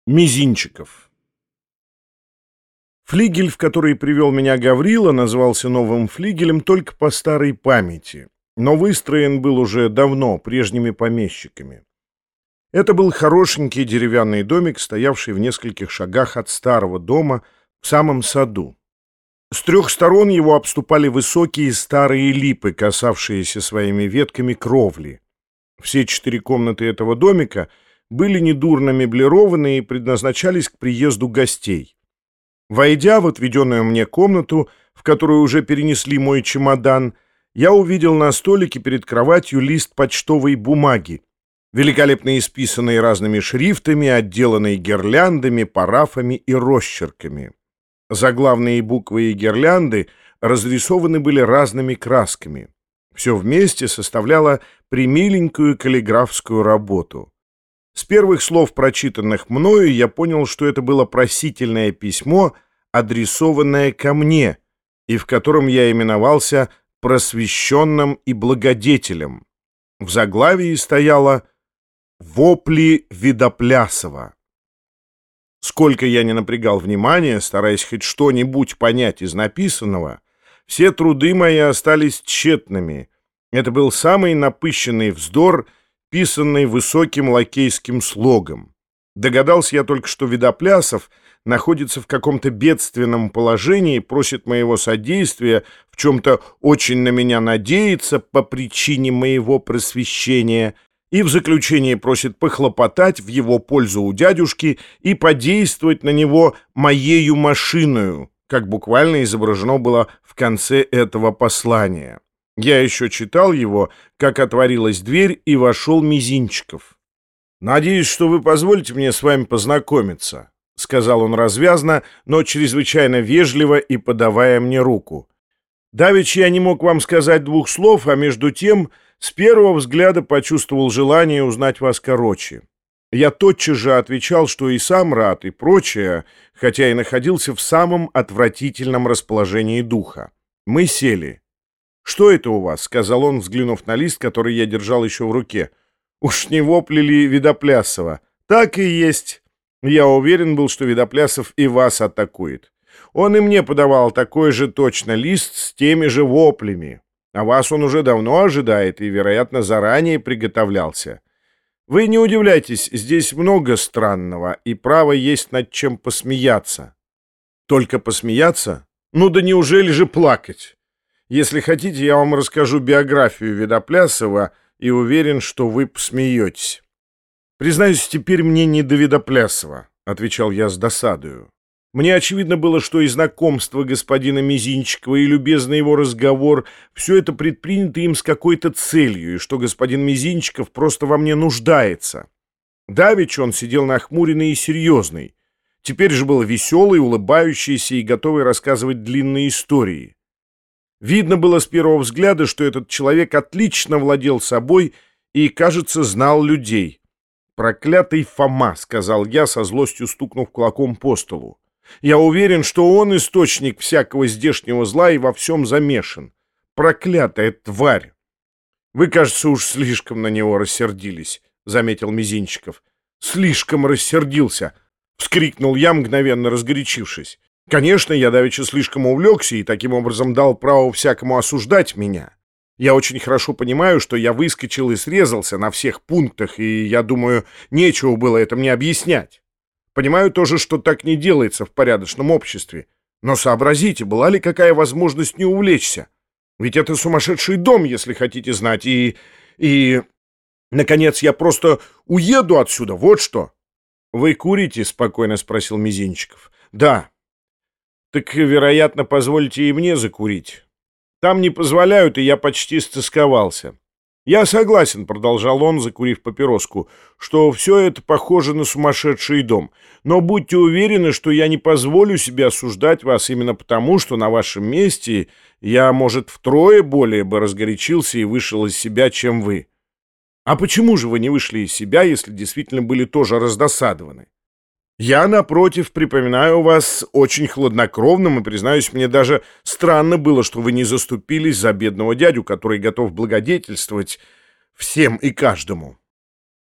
Мизинчиков. Флигель, в который привел меня Гаврила, назывался новым флигелем только по старой памяти, но выстроен был уже давно прежними помещиками. Это был хорошенький деревянный домик, стоявший в нескольких шагах от старого дома в самом саду. С трех сторон его обступали высокие старые липы, касавшиеся своими ветками кровли. Все 4 комнаты этого домика были недурно меблированы и предназначались к приезду гостей. Войдя в отведенную мне комнату, в которую уже перенесли мой чемодан, я увидел на столике перед кроватью лист почтовой бумаги, великолепно исписанный разными шрифтами, отделанный гирляндами, парафами и росчерками. Заглавные буквы и гирлянды разрисованы были разными красками. Все вместе составляло премиленькую каллиграфскую работу. С первых слов, прочитанных мною, я понял, что это было просительное письмо, адресованное ко мне, и в котором я именовался просвещенным и благодетелем. В заглавии стояло «Вопли Видоплясова». Сколько я не напрягал внимания, стараясь хоть что-нибудь понять из написанного, все труды мои остались тщетными. Это был самый напыщенный вздор, писанный высоким лакейским слогом. Догадался я только, что Видоплясов находится в каком-то бедственном положении, просит моего содействия, в чем-то очень на меня надеется по причине моего просвещения, и в заключение просит похлопотать в его пользу у дядюшки и подействовать на него моею машиною, как буквально изображено было в конце этого послания. Я еще читал его, как отворилась дверь, и вошел Мизинчиков. «Надеюсь, что вы позволите мне с вами познакомиться», — сказал он развязно, но чрезвычайно вежливо и подавая мне руку. «Давеча я не мог вам сказать 2 слов, а между тем с первого взгляда почувствовал желание узнать вас короче. Я тотчас же отвечал, что и сам рад, и прочее, хотя и находился в самом отвратительном расположении духа. Мы сели. «Что это у вас?» — сказал он, взглянув на лист, который я держал еще в руке. «Уж не вопли ли Видоплясова?» «Так и есть. Я уверен был, что Видоплясов и вас атакует. Он и мне подавал такой же точно лист с теми же воплями. А вас он уже давно ожидает и, вероятно, заранее приготовлялся. Вы не удивляйтесь, здесь много странного, и право есть над чем посмеяться». «Только посмеяться? Ну да неужели же плакать? Если хотите, я вам расскажу биографию Видоплясова и уверен, что вы посмеетесь». «Признаюсь, теперь мне не до Видоплясова», — отвечал я с досадою. Мне очевидно было, что и знакомство господина Мизинчикова, и любезный его разговор — все это предпринято им с какой-то целью, и что господин Мизинчиков просто во мне нуждается. Давеча он сидел нахмуренный и серьезный. Теперь же был веселый, улыбающийся и готовый рассказывать длинные истории. Видно было с первого взгляда, что этот человек отлично владел собой и, кажется, знал людей. «Проклятый Фома», — сказал я, со злостью стукнув кулаком по столу. «Я уверен, что он источник всякого здешнего зла и во всем замешан. Проклятая тварь!» «Вы, кажется, уж слишком на него рассердились», — заметил Мизинчиков. «Слишком рассердился», — вскрикнул я, мгновенно разгорячившись. «Конечно, я давеча слишком увлекся и таким образом дал право всякому осуждать меня. Я очень хорошо понимаю, что я выскочил и срезался на всех пунктах, и, я думаю, нечего было это мне объяснять. Понимаю тоже, что так не делается в порядочном обществе. Но сообразите, была ли какая возможность не увлечься? Ведь это сумасшедший дом, если хотите знать, и... Наконец, я просто уеду отсюда, вот что». «Вы курите?» — спокойно спросил Мизинчиков. «Да». «Так, вероятно, позвольте и мне закурить. Там не позволяют, и я почти стосковался. Я согласен», — продолжал он, закурив папироску, «что все это похоже на сумасшедший дом. Но будьте уверены, что я не позволю себе осуждать вас именно потому, что на вашем месте я, может, втрое более бы разгорячился и вышел из себя, чем вы. А почему же вы не вышли из себя, если действительно были тоже раздосадованы? Я, напротив, припоминаю вас очень хладнокровным, и, признаюсь, мне даже странно было, что вы не заступились за бедного дядю, который готов благодетельствовать всем и каждому.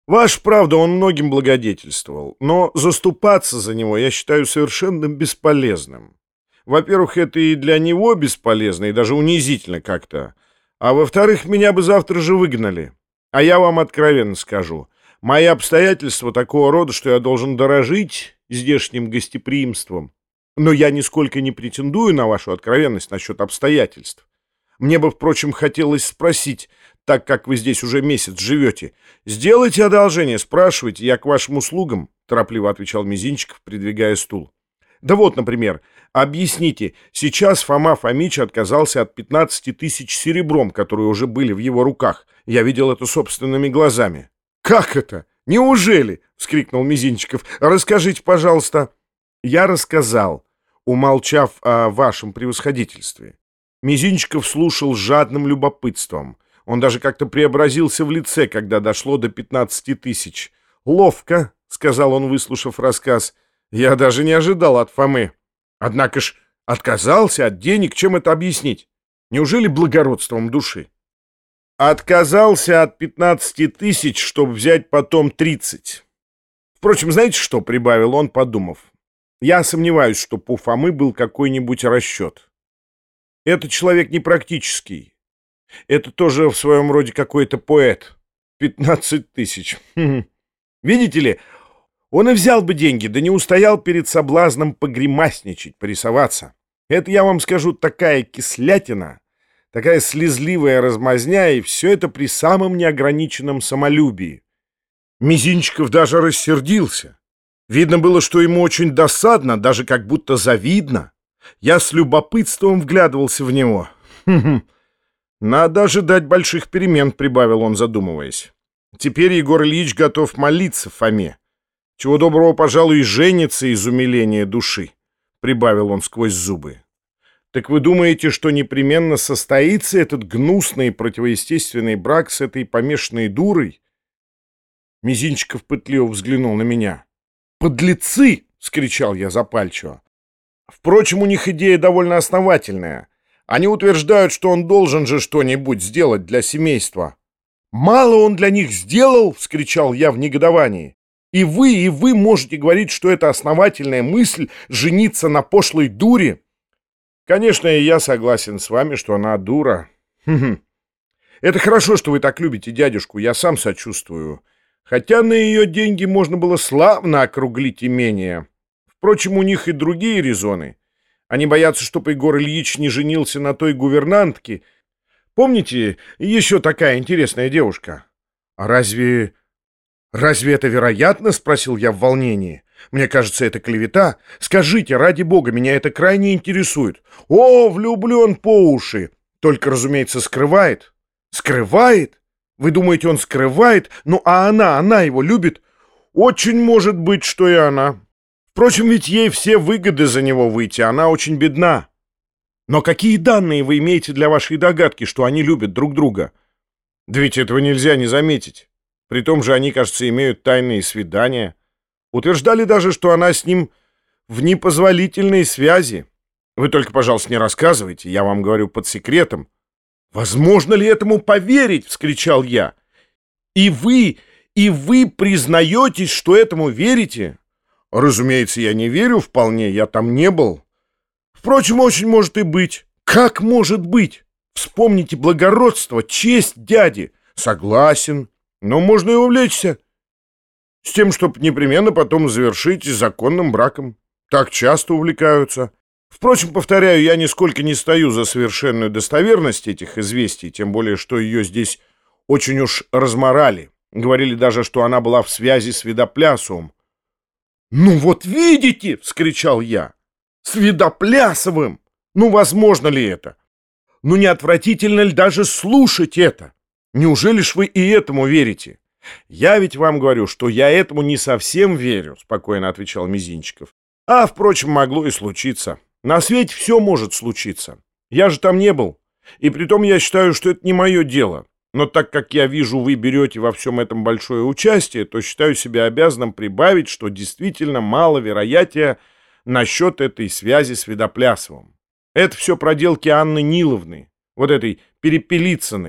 Ваш, правда, он многим благодетельствовал, но заступаться за него я считаю совершенно бесполезным. Во-первых, это и для него бесполезно, и даже унизительно как-то. А во-вторых, меня бы завтра же выгнали. А я вам откровенно скажу, мои обстоятельства такого рода, что я должен дорожить здешним гостеприимством. Но я нисколько не претендую на вашу откровенность насчет обстоятельств. Мне бы, впрочем, хотелось спросить, так как вы здесь уже месяц живете, сделайте одолжение, спрашивайте, я к вашим услугам, торопливо отвечал Мизинчиков, придвигая стул. Да вот, например, объясните, сейчас Фома Фомич отказался от 15 тысяч серебром, которые уже были в его руках. Я видел это собственными глазами. «Как это? Неужели?» — вскрикнул Мизинчиков. «Расскажите, пожалуйста». Я рассказал, умолчав о вашем превосходительстве. Мизинчиков слушал с жадным любопытством. Он даже как-то преобразился в лице, когда дошло до 15 тысяч. «Ловко», — сказал он, выслушав рассказ. «Я даже не ожидал от Фомы. Однако ж отказался от денег, чем это объяснить? Неужели благородством души?» «Отказался от 15 тысяч, чтобы взять потом 30. Впрочем, знаете что?» — прибавил он, подумав. «Я сомневаюсь, что у Фомы был какой-нибудь расчет. Это человек непрактический. Это тоже в своем роде какой-то поэт. 15 тысяч. Видите ли, он и взял бы деньги, да не устоял перед соблазном погремасничать, порисоваться. Это, я вам скажу, такая кислятина, такая слезливая размазня, и все это при самом неограниченном самолюбии». Мизинчиков даже рассердился. Видно было, что ему очень досадно, даже как будто завидно. Я с любопытством вглядывался в него. «Надо ожидать больших перемен», — прибавил он, задумываясь. «Теперь Егор Ильич готов молиться Фоме. Чего доброго, пожалуй, и женится из умиления души», — прибавил он сквозь зубы. «Так вы думаете, что непременно состоится этот гнусный противоестественный брак с этой помешанной дурой?» Мизинчиков пытливо взглянул на меня. «Подлецы!» — вскричал я запальчиво. «Впрочем, у них идея довольно основательная. Они утверждают, что он должен же что-нибудь сделать для семейства». «Мало он для них сделал!» — вскричал я в негодовании. И вы можете говорить, что это основательная мысль — жениться на пошлой дуре?» «Конечно, и я согласен с вами, что она дура. Это хорошо, что вы так любите дядюшку, я сам сочувствую. Хотя на ее деньги можно было славно округлить имение. Впрочем, у них и другие резоны. Они боятся, чтобы Егор Ильич не женился на той гувернантке. Помните, еще такая интересная девушка?» «А разве это вероятно?» — спросил я в волнении. «Мне кажется, это клевета. Скажите, ради бога, меня это крайне интересует. О, влюблен по уши! Только, разумеется, скрывает». «Скрывает? Вы думаете, он скрывает? Ну, а она его любит?» «Очень может быть, что и она. Впрочем, ведь ей все выгоды за него выйти, она очень бедна. Но какие данные вы имеете для вашей догадки, что они любят друг друга? Да ведь этого нельзя не заметить. При том же они, кажется, имеют тайные свидания. Утверждали даже, что она с ним в непозволительной связи. Вы только, пожалуйста, не рассказывайте, я вам говорю под секретом». «Возможно ли этому поверить?» — вскричал я. И вы признаетесь, что этому верите?» «Разумеется, я не верю вполне, я там не был. Впрочем, очень может и быть». «Как может быть? Вспомните благородство, честь дяди». «Согласен, но можно и увлечься. С тем, чтобы непременно потом завершить законным браком. Так часто увлекаются. Впрочем, повторяю, я нисколько не стою за совершенную достоверность этих известий, тем более, что ее здесь очень уж разморали. Говорили даже, что она была в связи с Видоплясовым». «Ну вот видите!» — вскричал я. «С Видоплясовым! Ну, возможно ли это? Ну, не отвратительно ли даже слушать это? Неужели ж вы и этому верите?» «Я ведь вам говорю, что я этому не совсем верю», — спокойно отвечал Мизинчиков. «А, впрочем, могло и случиться. На свете все может случиться. Я же там не был. И притом я считаю, что это не мое дело. Но так как я вижу, вы берете во всем этом большое участие, то считаю себя обязанным прибавить, что действительно мало вероятия насчет этой связи с Видоплясовым. Это все проделки Анны Ниловны, вот этой Перепелицыной.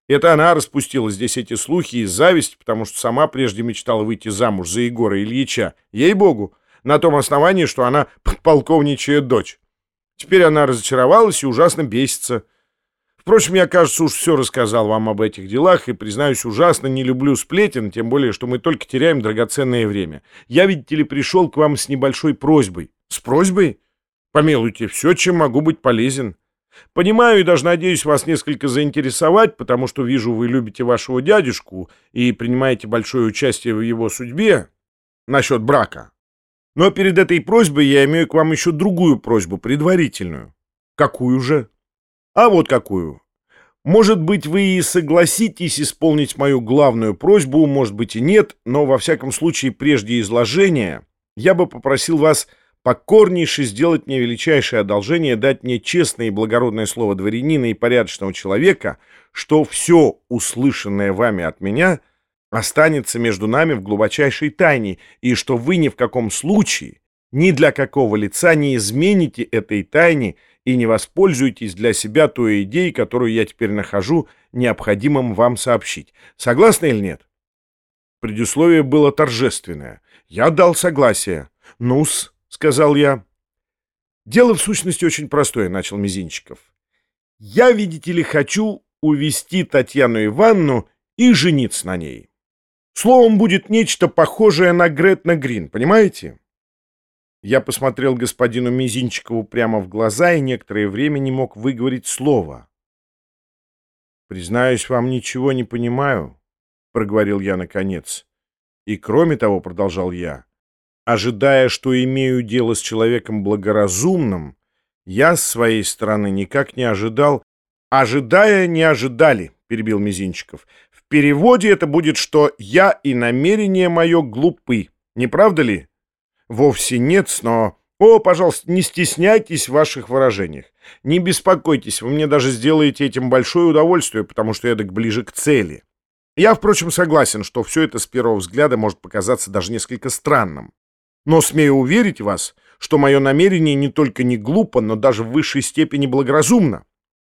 Это она распустила здесь эти слухи из зависти, потому что сама прежде мечтала выйти замуж за Егора Ильича. Ей-богу, на том основании, что она подполковничья дочь. Теперь она разочаровалась и ужасно бесится. Впрочем, я, кажется, уж все рассказал вам об этих делах и, признаюсь, ужасно не люблю сплетен, тем более, что мы только теряем драгоценное время. Я, видите ли, пришел к вам с небольшой просьбой. С просьбой? Помилуйте, все, чем могу быть полезен. Понимаю и даже надеюсь вас несколько заинтересовать, потому что вижу, вы любите вашего дядюшку и принимаете большое участие в его судьбе насчет брака. Но перед этой просьбой я имею к вам еще другую просьбу, предварительную. Какую же? А вот какую. Может быть, вы и согласитесь исполнить мою главную просьбу, может быть и нет, но во всяком случае прежде изложения я бы попросил вас покорнейше сделать мне величайшее одолжение, дать мне честное и благородное слово дворянина и порядочного человека, что все услышанное вами от меня останется между нами в глубочайшей тайне, и что вы ни в каком случае, ни для какого лица не измените этой тайне и не воспользуетесь для себя той идеей, которую я теперь нахожу необходимым вам сообщить. Согласны или нет? Предусловие было торжественное. Я дал согласие. Ну-с, — сказал я. «Дело в сущности очень простое», — начал Мизинчиков. «Я, видите ли, хочу увести Татьяну Ивановну и жениться на ней. Словом, будет нечто похожее на Гретна Грин, понимаете?» Я посмотрел господину Мизинчикову прямо в глаза и некоторое время не мог выговорить слова. «Признаюсь, вам ничего не понимаю», — проговорил я наконец. «И кроме того, — продолжал я, — ожидая, что имею дело с человеком благоразумным, я с своей стороны никак не ожидал». «Ожидая, не ожидали», — перебил Мизинчиков. «В переводе это будет, что я и намерение мое глупы. Не правда ли?» «Вовсе нет, но...» «О, пожалуйста, не стесняйтесь в ваших выражениях. Не беспокойтесь, вы мне даже сделаете этим большое удовольствие, потому что я так ближе к цели. Я, впрочем, согласен, что все это с первого взгляда может показаться даже несколько странным. Но смею уверить вас, что мое намерение не только не глупо, но даже в высшей степени благоразумно.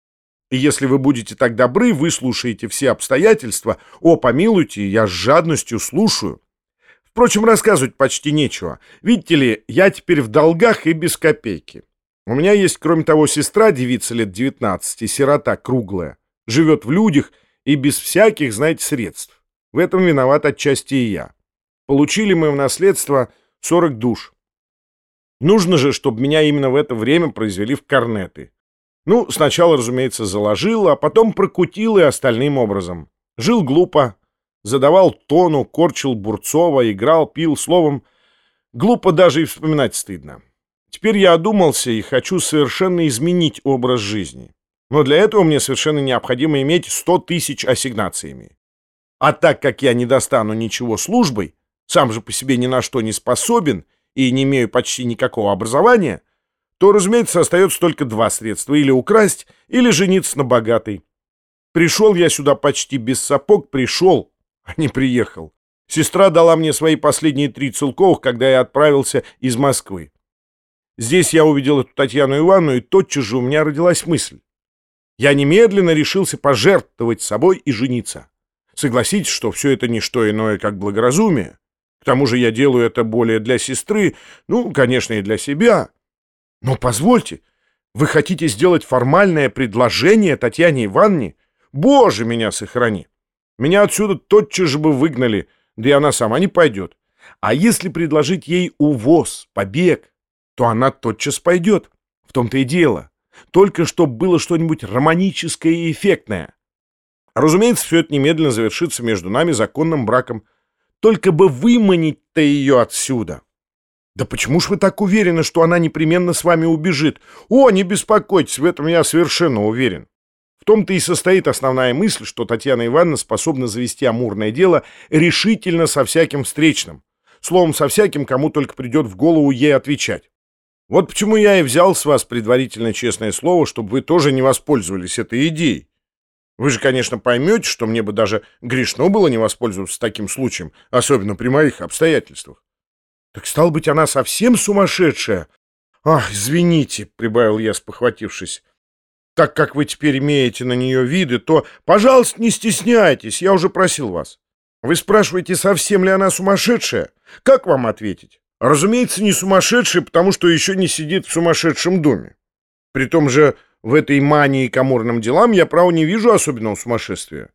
И если вы будете так добры, выслушаете все обстоятельства. О, помилуйте, я с жадностью слушаю. Впрочем, рассказывать почти нечего. Видите ли, я теперь в долгах и без копейки. У меня есть, кроме того, сестра, девица лет 19, сирота круглая, живет в людях и без всяких, знаете, средств. В этом виноват отчасти и я. Получили мы в наследство 40 душ. Нужно же, чтобы меня именно в это время произвели в корнеты. Ну, сначала, разумеется, заложил, а потом прокутил и остальным образом. Жил глупо, задавал тону, корчил Бурцова, играл, пил, словом, глупо даже и вспоминать стыдно. Теперь я одумался и хочу совершенно изменить образ жизни. Но для этого мне совершенно необходимо иметь 100 тысяч ассигнациями. А так как я не достану ничего службой, сам же по себе ни на что не способен и не имею почти никакого образования, то, разумеется, остается только два средства: или украсть, или жениться на богатой. Пришел я сюда почти без сапог, пришел, а не приехал. Сестра дала мне свои последние 3 целковых, когда я отправился из Москвы. Здесь я увидел эту Татьяну Ивановну, и тотчас же у меня родилась мысль. Я немедленно решился пожертвовать собой и жениться. Согласитесь, что все это не что иное, как благоразумие. К тому же я делаю это более для сестры, ну, конечно, и для себя. Но позвольте, вы хотите сделать формальное предложение Татьяне Ивановне? Боже, меня сохрани! Меня отсюда тотчас же бы выгнали, да и она сама не пойдет. А если предложить ей увоз, побег, то она тотчас пойдет. В том-то и дело. Только чтобы было что-нибудь романическое и эффектное. Разумеется, все это немедленно завершится между нами законным браком. Только бы выманить-то ее отсюда. Да почему ж вы так уверены, что она непременно с вами убежит? О, не беспокойтесь, в этом я совершенно уверен. В том-то и состоит основная мысль, что Татьяна Ивановна способна завести амурное дело решительно со всяким встречным. Словом, со всяким, кому только придет в голову ей отвечать. Вот почему я и взял с вас предварительно честное слово, чтобы вы тоже не воспользовались этой идеей. Вы же, конечно, поймете, что мне бы даже грешно было не воспользоваться таким случаем, особенно при моих обстоятельствах. Так, стало быть, она совсем сумасшедшая? Ах, извините, — прибавил я, спохватившись. Так как вы теперь имеете на нее виды, то, пожалуйста, не стесняйтесь, я уже просил вас. Вы спрашиваете, совсем ли она сумасшедшая? Как вам ответить? Разумеется, не сумасшедшая, потому что еще не сидит в сумасшедшем доме. Притом же в этой мании к амурным делам я, право, не вижу особенного сумасшествия.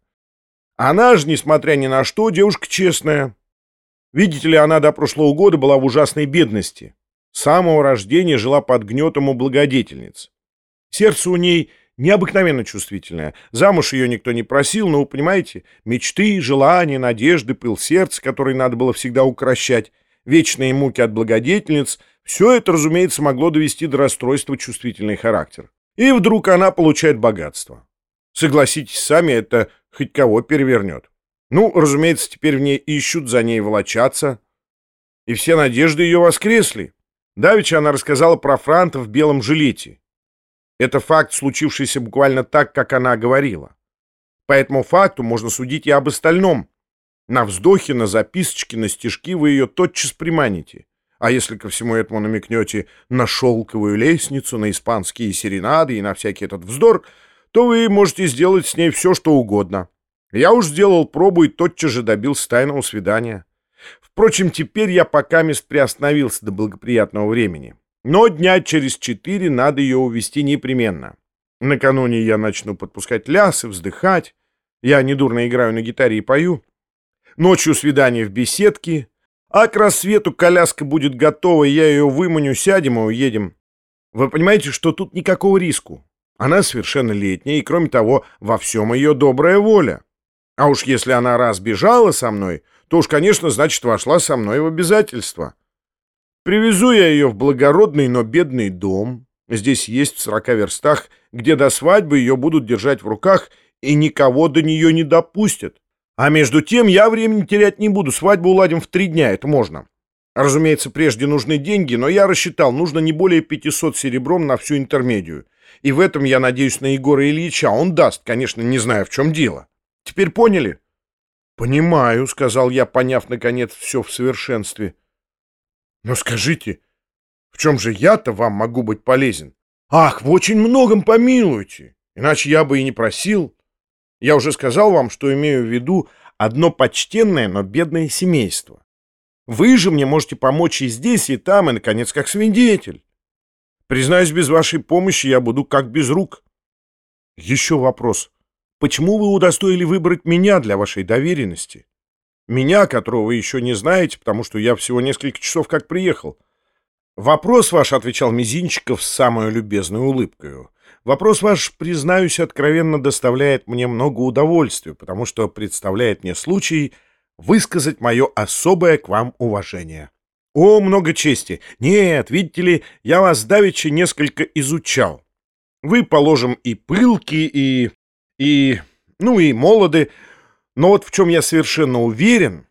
Она же, несмотря ни на что, девушка честная. Видите ли, она до прошлого года была в ужасной бедности. С самого рождения жила под гнетом у благодетельниц. Сердце у ней необыкновенно чувствительное. Замуж ее никто не просил, но, вы понимаете, мечты, желания, надежды, пыл сердца, который надо было всегда укрощать, вечные муки от благодетельниц — все это, разумеется, могло довести до расстройства чувствительный характер. И вдруг она получает богатство. Согласитесь сами, это хоть кого перевернет. Ну, разумеется, теперь в ней ищут, за ней волочатся. И все надежды ее воскресли. Давеча она рассказала про франта в белом жилете. Это факт, случившийся буквально так, как она говорила. По этому факту можно судить и об остальном. На вздохе, на записочки, на стишки вы ее тотчас приманите. А если ко всему этому намекнете на шелковую лестницу, на испанские серенады и на всякий этот вздор, то вы можете сделать с ней все, что угодно. Я уж сделал пробу и тотчас же добился тайного свидания. Впрочем, теперь я покамест приостановился до благоприятного времени. Но дня через 4 надо ее увезти непременно. Накануне я начну подпускать лясы, вздыхать. Я недурно играю на гитаре и пою. Ночью свидание в беседке. А к рассвету коляска будет готова, я ее выманю, сядем и уедем. Вы понимаете, что тут никакого риску. Она совершеннолетняя, и, кроме того, во всем ее добрая воля. А уж если она раз бежала со мной, то уж, конечно, значит, вошла со мной в обязательства. Привезу я ее в благородный, но бедный дом. Здесь есть в 40 верстах, где до свадьбы ее будут держать в руках и никого до нее не допустят. А между тем я времени терять не буду, свадьбу уладим в 3 дня, это можно. Разумеется, прежде нужны деньги, но я рассчитал, нужно не более 500 серебром на всю интермедию. И в этом я надеюсь на Егора Ильича, он даст, конечно, не знаю, в чем дело. Теперь поняли? Понимаю, сказал я, поняв, наконец, все в совершенстве. Но скажите, в чем же я-то вам могу быть полезен? Ах, в очень многом помилуйте, иначе я бы и не просил. Я уже сказал вам, что имею в виду одно почтенное, но бедное семейство. Вы же мне можете помочь и здесь, и там, и, наконец, как свидетель. Признаюсь, без вашей помощи я буду как без рук. Еще вопрос. Почему вы удостоили выбрать меня для вашей доверенности? Меня, которого вы еще не знаете, потому что я всего несколько часов как приехал. Вопрос ваш, — отвечал Мизинчиков с самой любезной улыбкою, — вопрос ваш, признаюсь, откровенно доставляет мне много удовольствия, потому что представляет мне случай высказать мое особое к вам уважение. О, много чести! Нет, видите ли, я вас давеча несколько изучал. Вы, положим, и пылки, и молоды, но вот в чем я совершенно уверен,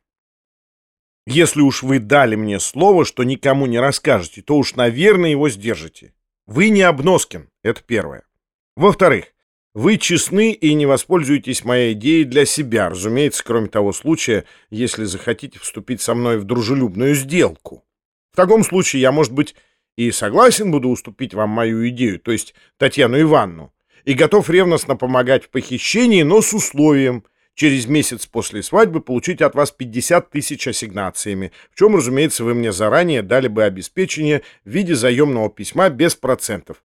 если уж вы дали мне слово, что никому не расскажете, то уж, наверное, его сдержите. Вы не Обноскин, это первое. Во-вторых, вы честны и не воспользуетесь моей идеей для себя, разумеется, кроме того случая, если захотите вступить со мной в дружелюбную сделку. В таком случае я, может быть, и согласен буду уступить вам мою идею, то есть Татьяну Ивановну, и готов ревностно помогать в похищении, но с условием через месяц после свадьбы получить от вас 50 000 ассигнациями, в чем, разумеется, вы мне заранее дали бы обеспечение в виде заемного письма без процентов.